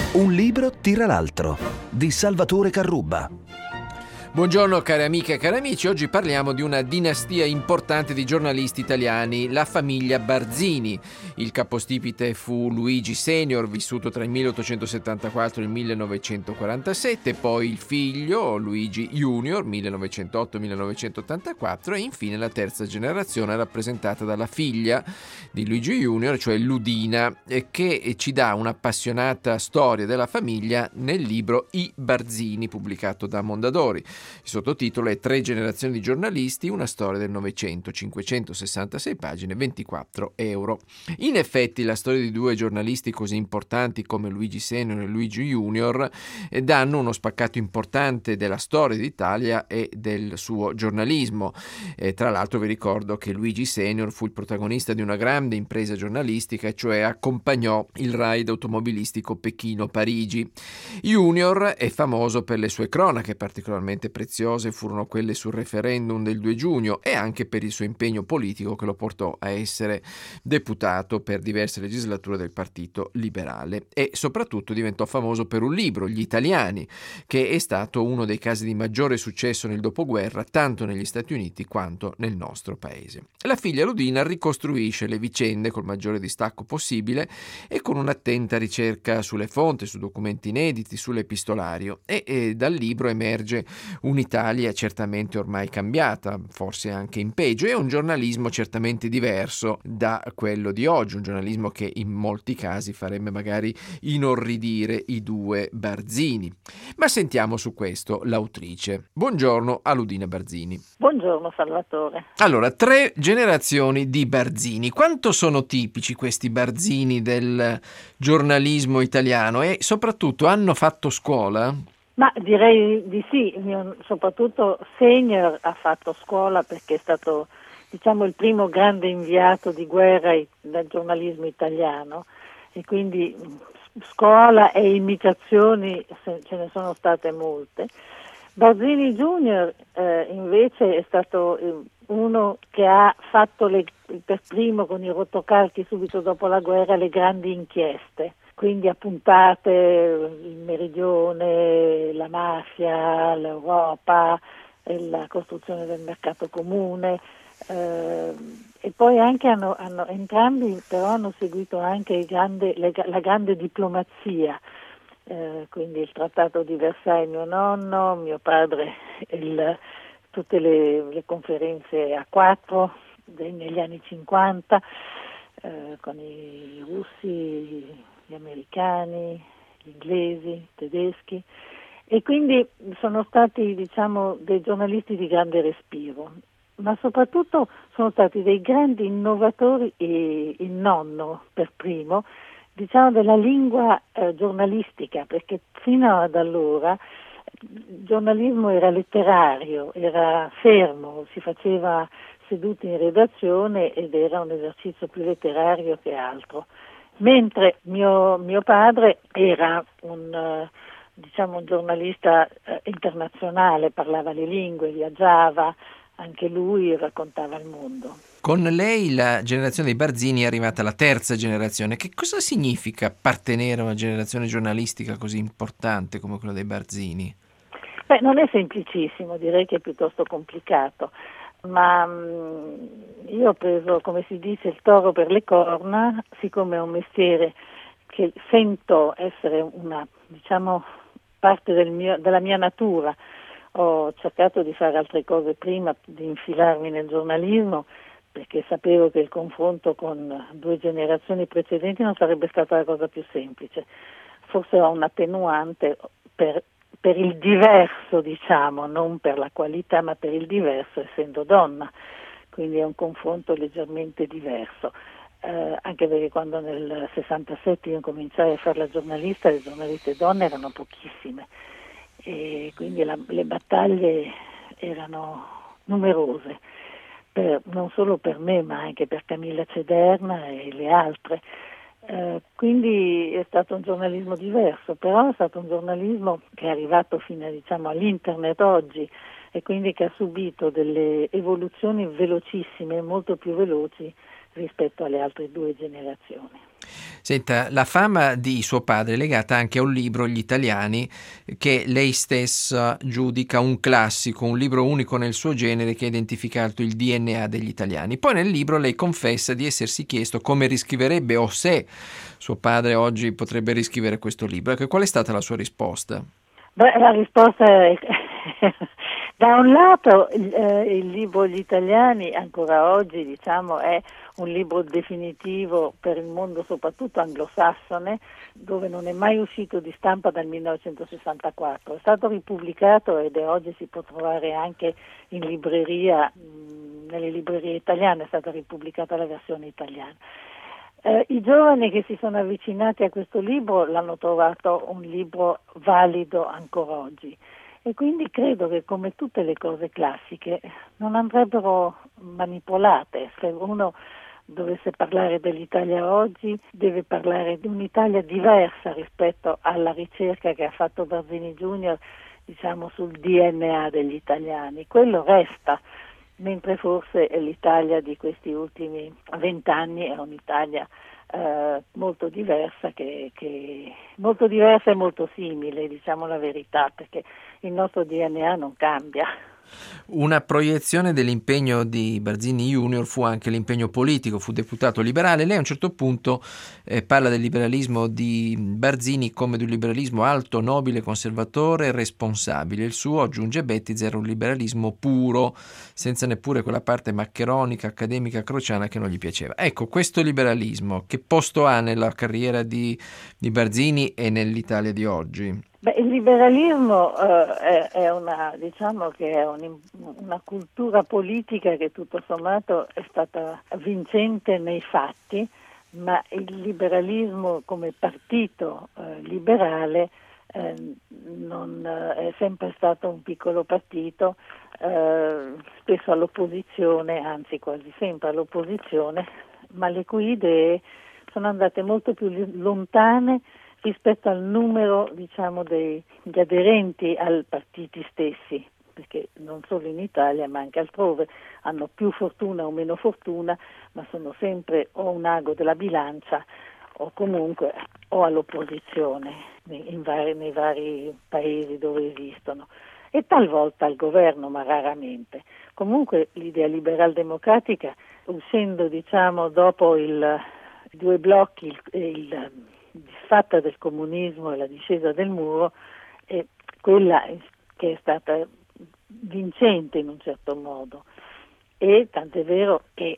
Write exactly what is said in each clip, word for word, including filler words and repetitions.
Un libro tira l'altro, di Salvatore Carrubba. Buongiorno cari amiche e cari amici, oggi parliamo di una dinastia importante di giornalisti italiani, la famiglia Barzini. Il capostipite fu Luigi Senior, vissuto tra il milleottocentosettantaquattro e il millenovecentoquarantasette, poi il figlio Luigi Junior, millenovecentootto millenovecentottantaquattro, e infine la terza generazione rappresentata dalla figlia di Luigi Junior, cioè Ludina, che ci dà un'appassionata storia della famiglia nel libro I Barzini, pubblicato da Mondadori. Il sottotitolo è Tre generazioni di giornalisti, una storia del Novecento, cinquecentosessantasei pagine, ventiquattro euro. In effetti la storia di due giornalisti così importanti come Luigi Senior e Luigi Junior eh, danno uno spaccato importante della storia d'Italia e del suo giornalismo. Eh, tra l'altro vi ricordo che Luigi Senior fu il protagonista di una grande impresa giornalistica, cioè accompagnò il raid automobilistico Pechino-Parigi. Junior è famoso per le sue cronache particolarmente preziose, furono quelle sul referendum del due giugno e anche per il suo impegno politico che lo portò a essere deputato per diverse legislature del Partito Liberale, e soprattutto diventò famoso per un libro, Gli Italiani, che è stato uno dei casi di maggiore successo nel dopoguerra tanto negli Stati Uniti quanto nel nostro paese. La figlia Ludina ricostruisce le vicende col maggiore distacco possibile e con un'attenta ricerca sulle fonti, su documenti inediti, sull'epistolario, e, e dal libro emerge un'Italia certamente ormai cambiata, forse anche in peggio, e un giornalismo certamente diverso da quello di oggi, un giornalismo che in molti casi farebbe magari inorridire i due Barzini. Ma sentiamo su questo l'autrice. Buongiorno a Ludina Barzini. Buongiorno Salvatore. Allora, tre generazioni di Barzini. Quanto sono tipici questi Barzini del giornalismo italiano e soprattutto hanno fatto scuola? Ma direi di sì, soprattutto Senior ha fatto scuola perché è stato, diciamo, il primo grande inviato di guerra del giornalismo italiano, e quindi scuola e imitazioni ce ne sono state molte. Barzini Junior eh, invece è stato uno che ha fatto le, per primo con i rotocalchi subito dopo la guerra le grandi inchieste. Quindi a puntate il meridione, la mafia, l'Europa, la costruzione del mercato comune, eh, e poi anche hanno, hanno entrambi però hanno seguito anche il grande, le, la grande diplomazia, eh, quindi il trattato di Versailles mio nonno, mio padre il, tutte le, le conferenze a quattro negli anni cinquanta, eh, con i russi, gli americani, gli inglesi, i tedeschi, e quindi sono stati, diciamo, dei giornalisti di grande respiro, ma soprattutto sono stati dei grandi innovatori, e il nonno per primo, diciamo, della lingua eh, giornalistica, perché fino ad allora il giornalismo era letterario, era fermo, si faceva seduti in redazione ed era un esercizio più letterario che altro. Mentre mio, mio padre era un, eh, diciamo, un giornalista eh, internazionale, parlava le lingue, viaggiava, anche lui raccontava il mondo. Con lei la generazione dei Barzini è arrivata la terza generazione. Che cosa significa appartenere a una generazione giornalistica così importante come quella dei Barzini? Beh, non è semplicissimo, direi che è piuttosto complicato. Ma mh, io ho preso, come si dice, il toro per le corna, siccome è un mestiere che sento essere una, diciamo, parte del mio, della mia natura. Ho cercato di fare altre cose prima di infilarmi nel giornalismo, perché sapevo che il confronto con due generazioni precedenti non sarebbe stata la cosa più semplice. Forse ho un attenuante per per il diverso, diciamo, non per la qualità, ma per il diverso, essendo donna, quindi è un confronto leggermente diverso, eh, anche perché quando nel sessantasette io cominciai a fare la giornalista, le giornaliste donne erano pochissime, e quindi la, le battaglie erano numerose, per, non solo per me, ma anche per Camilla Cederna e le altre. Eh, quindi è stato un giornalismo diverso, però è stato un giornalismo che è arrivato fino a, diciamo, all'internet oggi, e quindi che ha subito delle evoluzioni velocissime, molto più veloci rispetto alle altre due generazioni. Senta, la fama di suo padre è legata anche a un libro, Gli Italiani, che lei stessa giudica un classico, un libro unico nel suo genere che ha identificato il D N A degli italiani. Poi nel libro lei confessa di essersi chiesto come riscriverebbe o se suo padre oggi potrebbe riscrivere questo libro. Ecco, qual è stata la sua risposta? Beh, la risposta è da un lato il, eh, il libro Gli Italiani ancora oggi, diciamo, è un libro definitivo per il mondo soprattutto anglosassone, dove non è mai uscito di stampa dal millenovecentosessantaquattro. È stato ripubblicato ed è, oggi si può trovare anche in libreria, mh, nelle librerie italiane è stata ripubblicata la versione italiana. Eh, I giovani che si sono avvicinati a questo libro l'hanno trovato un libro valido ancora oggi e quindi credo che, come tutte le cose classiche, non andrebbero manipolate. Se uno dovesse parlare dell'Italia oggi, deve parlare di un'Italia diversa rispetto alla ricerca che ha fatto Barzini Junior, diciamo, sul D N A degli italiani. Quello resta, mentre forse l'Italia di questi ultimi vent'anni è un'Italia eh, molto diversa, che, che molto diversa e molto simile, diciamo la verità, perché il nostro D N A non cambia. Una proiezione dell'impegno di Barzini Junior fu anche l'impegno politico, fu deputato liberale. Lei a un certo punto eh, parla del liberalismo di Barzini come di un liberalismo alto, nobile, conservatore e responsabile. Il suo, aggiunge Bettiza, era un liberalismo puro, senza neppure quella parte maccheronica, accademica, crociana che non gli piaceva. Ecco, questo liberalismo che posto ha nella carriera di, di Barzini e nell'Italia di oggi? Beh, il liberalismo eh, è, è una, diciamo che è un, una cultura politica che tutto sommato è stata vincente nei fatti, ma il liberalismo come partito eh, liberale eh, non, eh, è sempre stato un piccolo partito, eh, spesso all'opposizione, anzi quasi sempre all'opposizione, ma le cui idee sono andate molto più lontane rispetto al numero, diciamo, degli aderenti ai partiti stessi, perché non solo in Italia ma anche altrove hanno più fortuna o meno fortuna, ma sono sempre o un ago della bilancia o comunque o all'opposizione in vari, nei vari paesi dove esistono, e talvolta al governo, ma raramente. Comunque l'idea liberal-democratica, uscendo, diciamo, dopo il, i due blocchi, il, il disfatta del comunismo e la discesa del muro, è quella che è stata vincente in un certo modo, e tant'è vero che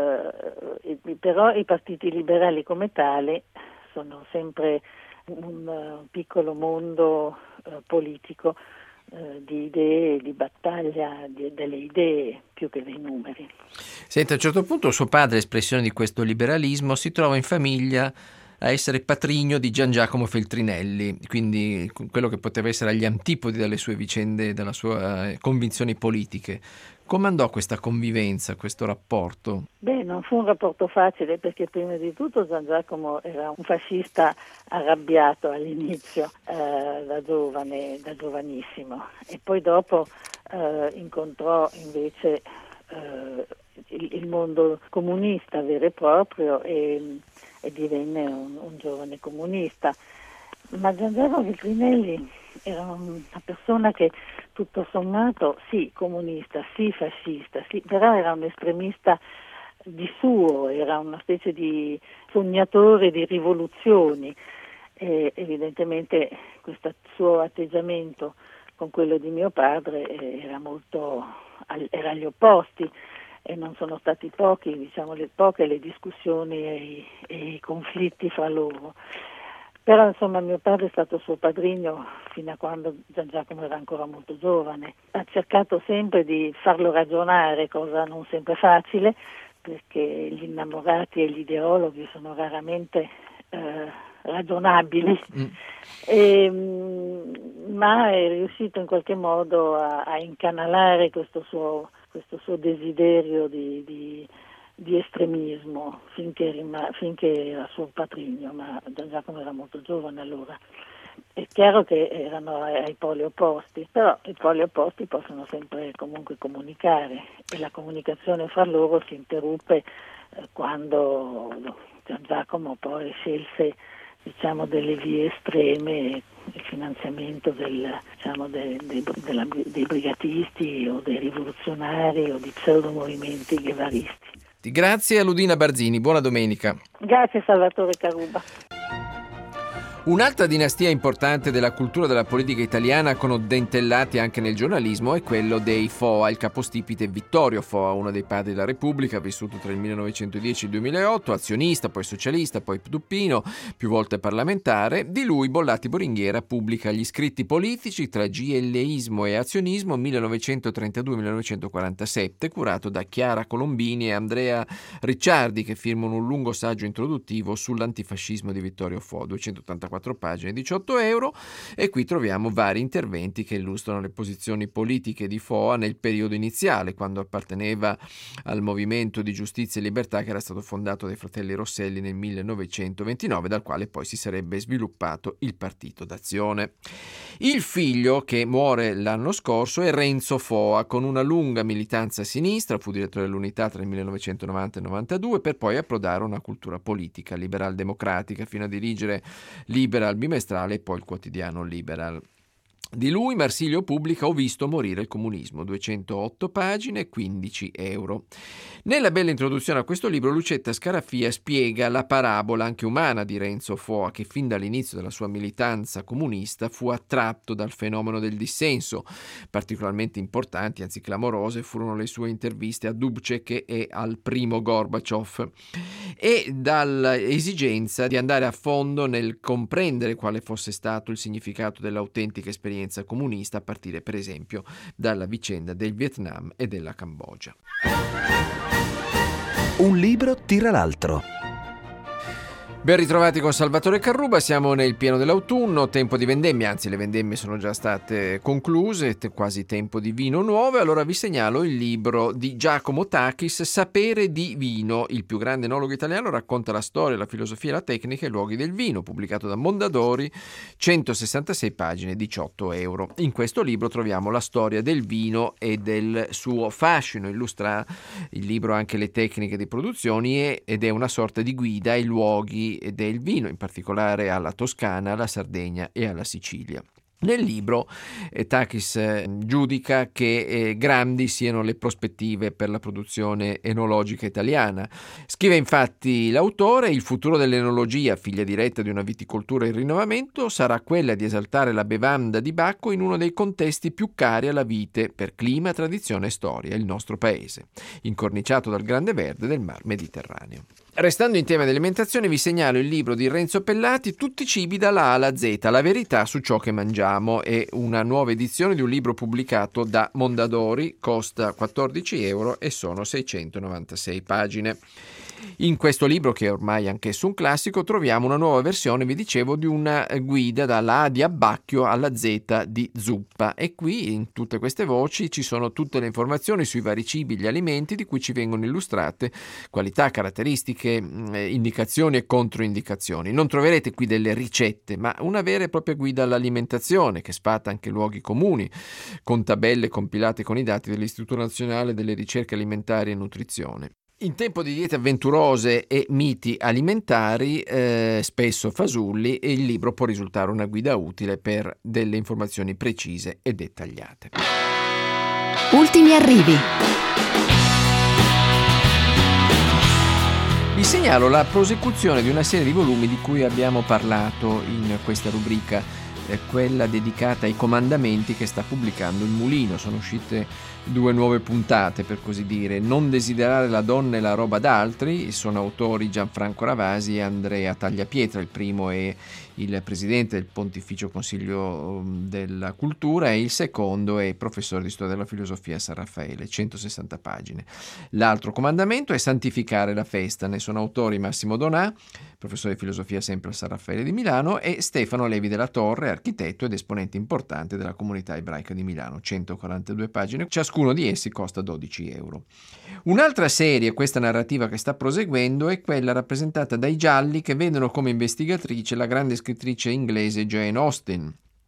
eh, però i partiti liberali come tali sono sempre un uh, piccolo mondo uh, politico uh, di idee, di battaglia di, delle idee più che dei numeri. Senta, a un certo punto suo padre, espressione di questo liberalismo, si trova in famiglia a essere patrigno di Gian Giacomo Feltrinelli, quindi quello che poteva essere agli antipodi delle sue vicende, delle sue convinzioni politiche. Come andò questa convivenza, questo rapporto? Beh, non fu un rapporto facile, perché prima di tutto Gian Giacomo era un fascista arrabbiato all'inizio, eh, da giovane, da giovanissimo, e poi dopo eh, incontrò invece eh, il, il mondo comunista vero e proprio e e divenne un, un giovane comunista. Ma Gian Giacomo Feltrinelli era una persona che tutto sommato sì comunista, sì fascista, sì, però era un estremista di suo, era una specie di sognatore di rivoluzioni, e evidentemente questo suo atteggiamento con quello di mio padre era molto, era agli opposti. E non sono stati pochi, diciamo, le poche le discussioni e i, e i conflitti fra loro. Però insomma mio padre è stato suo padrino fino a quando Gian Giacomo era ancora molto giovane. Ha cercato sempre di farlo ragionare, cosa non sempre facile, perché gli innamorati e gli ideologhi sono raramente eh, ragionabili, mm. e, ma è riuscito in qualche modo a, a incanalare questo suo questo suo desiderio di, di, di estremismo finché, rima, finché era suo patrigno, ma Gian Giacomo era molto giovane allora. È chiaro che erano ai, ai poli opposti, però i poli opposti possono sempre comunque comunicare, e la comunicazione fra loro si interruppe eh, quando Giacomo poi scelse diciamo delle vie estreme, il finanziamento del, diciamo, de, de, della, dei brigatisti o dei rivoluzionari o di pseudomovimenti guevaristi. Grazie a Ludina Barzini, buona domenica. Grazie Salvatore Caruba. Un'altra dinastia importante della cultura e della politica italiana, con dentellati anche nel giornalismo, è quello dei Foa. Il capostipite Vittorio Foa, uno dei padri della Repubblica, vissuto tra il millenovecentodieci e il duemilaotto, azionista, poi socialista, poi duppino, più volte parlamentare. Di lui Bollati Boringhiera pubblica Gli scritti politici tra gielleismo e azionismo millenovecentotrentadue millenovecentoquarantasette, curato da Chiara Colombini e Andrea Ricciardi, che firmano un lungo saggio introduttivo sull'antifascismo di Vittorio Foa, duecentottantaquattro pagine, diciotto euro, e qui troviamo vari interventi che illustrano le posizioni politiche di Foa nel periodo iniziale, quando apparteneva al Movimento di Giustizia e Libertà, che era stato fondato dai fratelli Rosselli nel millenovecentoventinove, dal quale poi si sarebbe sviluppato il Partito d'Azione. Il figlio, che muore l'anno scorso, è Renzo Foa, con una lunga militanza a sinistra. Fu direttore dell'Unità tra il millenovecentonovanta e il novantadue, per poi approdare a una cultura politica liberal-democratica fino a dirigere Liberal bimestrale e poi il quotidiano Liberal. Di lui Marsilio pubblica Ho visto morire il comunismo, duecentootto pagine, quindici euro. Nella bella introduzione a questo libro Lucetta Scarafia spiega la parabola anche umana di Renzo Foa, che fin dall'inizio della sua militanza comunista fu attratto dal fenomeno del dissenso. Particolarmente importanti, anzi clamorose, furono le sue interviste a Dubček e al primo Gorbaciov, e dall'esigenza di andare a fondo nel comprendere quale fosse stato il significato dell'autentica esperienza comunista, a partire per esempio dalla vicenda del Vietnam e della Cambogia. Un libro tira l'altro. Ben ritrovati con Salvatore Carruba, siamo nel pieno dell'autunno, tempo di vendemmie, anzi le vendemmie sono già state concluse, te- quasi tempo di vino nuovo. Allora vi segnalo il libro di Giacomo Takis, Sapere di vino. Il più grande enologo italiano racconta la storia, la filosofia e la tecnica e i luoghi del vino, pubblicato da Mondadori, centosessantasei pagine, diciotto euro. In questo libro troviamo la storia del vino e del suo fascino, illustra il libro anche le tecniche di produzione ed è una sorta di guida ai luoghi del vino, in particolare alla Toscana, alla Sardegna e alla Sicilia. Nel libro eh, Takis eh, giudica che eh, grandi siano le prospettive per la produzione enologica italiana. Scrive infatti l'autore: il futuro dell'enologia, figlia diretta di una viticoltura in rinnovamento, sarà quella di esaltare la bevanda di Bacco in uno dei contesti più cari alla vite per clima, tradizione e storia, il nostro paese, incorniciato dal grande verde del mar Mediterraneo. Restando in tema di alimentazione, vi segnalo il libro di Renzo Pellati, Tutti i cibi dalla A alla Z, la verità su ciò che mangiamo. È una nuova edizione di un libro pubblicato da Mondadori, costa quattordici euro e sono seicentonovantasei pagine. In questo libro, che è ormai anch'esso un classico, troviamo una nuova versione, vi dicevo, di una guida dalla A di Abbacchio alla Z di Zuppa, e qui in tutte queste voci ci sono tutte le informazioni sui vari cibi, gli alimenti di cui ci vengono illustrate qualità, caratteristiche, indicazioni e controindicazioni. Non troverete qui delle ricette, ma una vera e propria guida all'alimentazione che sfata anche luoghi comuni, con tabelle compilate con i dati dell'Istituto Nazionale delle Ricerche Alimentari e Nutrizione. In tempo di diete avventurose e miti alimentari, eh, spesso fasulli, il libro può risultare una guida utile per delle informazioni precise e dettagliate. Ultimi arrivi. Vi segnalo la prosecuzione di una serie di volumi di cui abbiamo parlato in questa rubrica, eh, quella dedicata ai comandamenti che sta pubblicando il Mulino. Sono uscite due nuove puntate, per così dire. Non desiderare la donna e la roba d'altri, sono autori Gianfranco Ravasi e Andrea Tagliapietra. Il primo è il presidente del Pontificio Consiglio della Cultura e il secondo è professore di storia della filosofia a San Raffaele, centosessanta pagine. L'altro comandamento è santificare la festa, ne sono autori Massimo Donà, professore di filosofia sempre a San Raffaele di Milano, e Stefano Levi della Torre, architetto ed esponente importante della comunità ebraica di Milano, centoquarantadue pagine, ciascuno di essi costa dodici euro. Un'altra serie, questa narrativa che sta proseguendo, è quella rappresentata dai gialli che vedono come investigatrice la grande scrittrice inglese Jane Austen.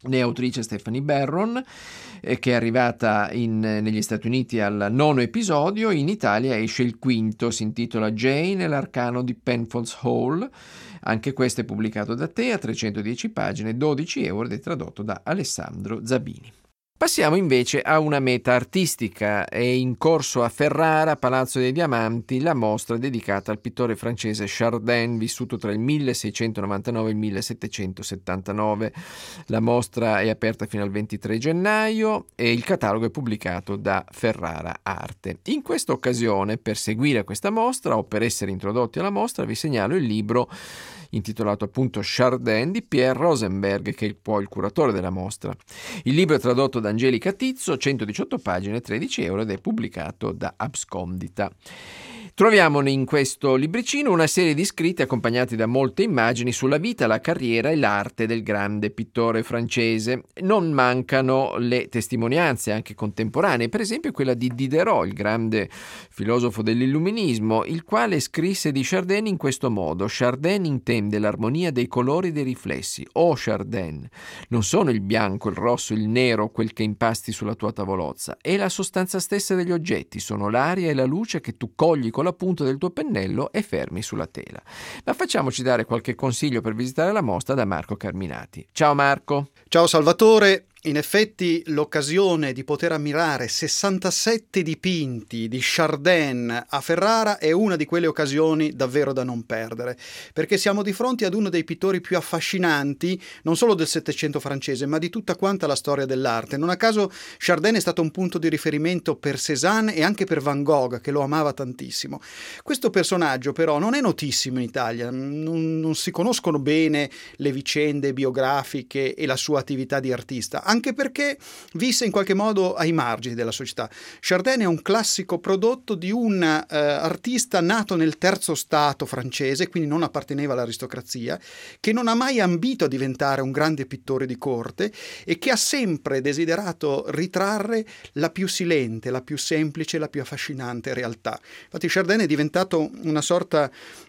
Ne è autrice Stephanie Berron, eh, che è arrivata in, negli Stati Uniti al nono episodio. In Italia esce il quinto, si intitola Jane e l'arcano di Penfolds Hall. Anche questo è pubblicato da te a trecentodieci pagine, dodici euro, ed è tradotto da Alessandro Zabini. Passiamo invece a una meta artistica. È in corso a Ferrara, Palazzo dei Diamanti, la mostra dedicata al pittore francese Chardin, vissuto tra il milleseicentonovantanove e il millesettecentosettantanove. La mostra è aperta fino al ventitré gennaio e il catalogo è pubblicato da Ferrara Arte. In questa occasione, per seguire questa mostra o per essere introdotti alla mostra, vi segnalo il libro intitolato appunto Chardin di Pierre Rosenberg, che è poi il curatore della mostra. Il libro è tradotto da Angelica Tizzo, centodiciotto pagine, tredici euro, ed è pubblicato da Abscondita. Troviamo in questo libricino una serie di scritti accompagnati da molte immagini sulla vita, la carriera e l'arte del grande pittore francese. Non mancano le testimonianze anche contemporanee, per esempio quella di Diderot, il grande filosofo dell'illuminismo, il quale scrisse di Chardin in questo modo: Chardin intende l'armonia dei colori e dei riflessi. Oh Chardin, non sono il bianco, il rosso, il nero quel che impasti sulla tua tavolozza, è la sostanza stessa degli oggetti, sono l'aria e la luce che tu cogli con la punta del tuo pennello e fermi sulla tela. Ma facciamoci dare qualche consiglio per visitare la mostra da Marco Carminati. Ciao Marco. Ciao Salvatore. In effetti l'occasione di poter ammirare sessantasette dipinti di Chardin a Ferrara è una di quelle occasioni davvero da non perdere, perché siamo di fronte ad uno dei pittori più affascinanti non solo del Settecento francese, ma di tutta quanta la storia dell'arte. Non a caso Chardin è stato un punto di riferimento per Cézanne e anche per Van Gogh, che lo amava tantissimo. Questo personaggio però non è notissimo in Italia, non, non si conoscono bene le vicende biografiche e la sua attività di artista, anche perché visse in qualche modo ai margini della società. Chardin è un classico prodotto di un uh, artista nato nel terzo stato francese, quindi non apparteneva all'aristocrazia, che non ha mai ambito a diventare un grande pittore di corte e che ha sempre desiderato ritrarre la più silente, la più semplice, la più affascinante realtà. Infatti Chardin è diventato una sorta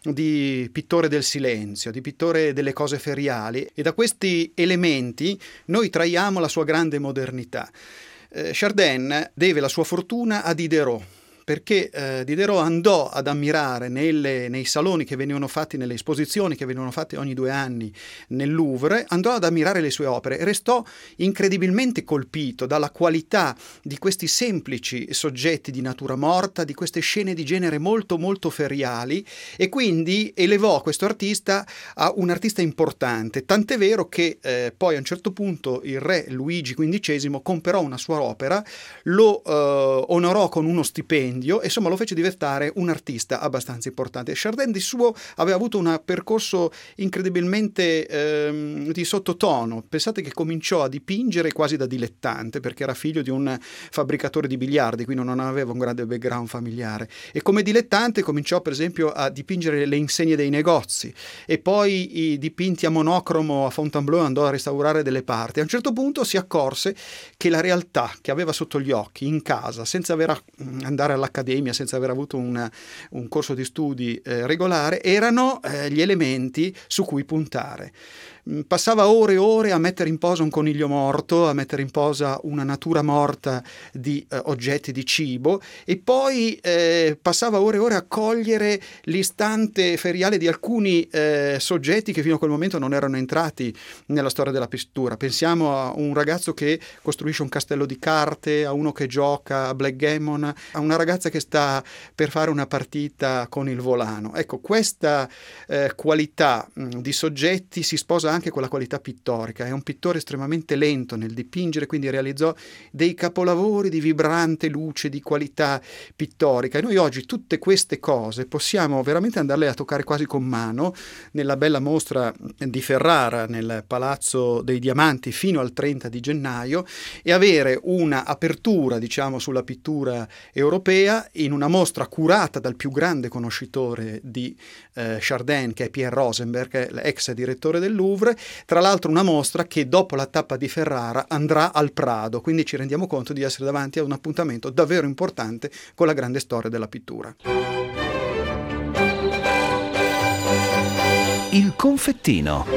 di pittore del silenzio, di pittore delle cose feriali, e da questi elementi noi traiamo la sua grande modernità. Eh, Chardin deve la sua fortuna a Diderot, perché eh, Diderot andò ad ammirare nelle, nei saloni che venivano fatti, nelle esposizioni che venivano fatte ogni due anni nel Louvre, andò ad ammirare le sue opere e restò incredibilmente colpito dalla qualità di questi semplici soggetti di natura morta, di queste scene di genere molto molto feriali, e quindi elevò questo artista a un artista importante, tant'è vero che eh, poi a un certo punto il re Luigi quindicesimo comperò una sua opera, lo eh, onorò con uno stipendio e insomma lo fece diventare un artista abbastanza importante. Chardin di suo aveva avuto un percorso incredibilmente ehm, di sottotono. Pensate che cominciò a dipingere quasi da dilettante, perché era figlio di un fabbricatore di biliardi, quindi non aveva un grande background familiare, e come dilettante cominciò per esempio a dipingere le insegne dei negozi, e poi i dipinti a monocromo a Fontainebleau andò a restaurare delle parti. A un certo punto si accorse che la realtà che aveva sotto gli occhi in casa, senza aver andare all'accademia, senza aver avuto una, un corso di studi eh, regolare, erano eh, gli elementi su cui puntare. Passava ore e ore a mettere in posa un coniglio morto, a mettere in posa una natura morta di eh, oggetti di cibo, e poi eh, passava ore e ore a cogliere l'istante feriale di alcuni eh, soggetti che fino a quel momento non erano entrati nella storia della pittura. Pensiamo a un ragazzo che costruisce un castello di carte, a uno che gioca a backgammon, a una ragazza che sta per fare una partita con il volano. Ecco, questa eh, qualità mh, di soggetti si sposa anche con la qualità pittorica. È un pittore estremamente lento nel dipingere, quindi realizzò dei capolavori di vibrante luce, di qualità pittorica, e noi oggi tutte queste cose possiamo veramente andarle a toccare quasi con mano nella bella mostra di Ferrara nel Palazzo dei Diamanti fino al trenta di gennaio, e avere una apertura, diciamo, sulla pittura europea in una mostra curata dal più grande conoscitore di eh, Chardin, che è Pierre Rosenberg, l'ex direttore del Louvre. Tra l'altro una mostra che dopo la tappa di Ferrara andrà al Prado, quindi ci rendiamo conto di essere davanti a un appuntamento davvero importante con la grande storia della pittura. Il confettino.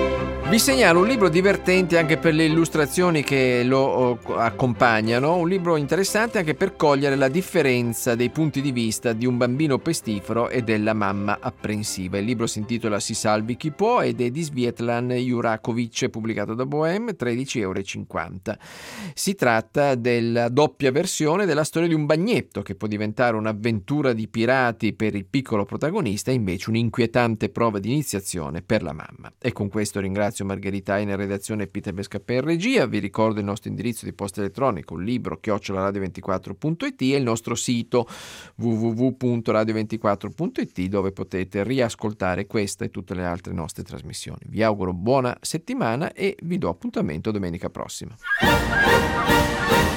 Vi segnalo un libro divertente anche per le illustrazioni che lo accompagnano, un libro interessante anche per cogliere la differenza dei punti di vista di un bambino pestifero e della mamma apprensiva. Il libro si intitola Si salvi chi può ed è di Svietlan Jurakovic, pubblicato da Bohème, tredici euro e cinquanta. Si tratta della doppia versione della storia di un bagnetto che può diventare un'avventura di pirati per il piccolo protagonista e invece un'inquietante prova di iniziazione per la mamma. E con questo ringrazio Margherita in redazione e Peter Bescapè in regia. Vi ricordo il nostro indirizzo di posta elettronico, libro chiocciola radio ventiquattro punto it, e il nostro sito w w w punto radio ventiquattro punto it, dove potete riascoltare questa e tutte le altre nostre trasmissioni. Vi auguro buona settimana e vi do appuntamento domenica prossima.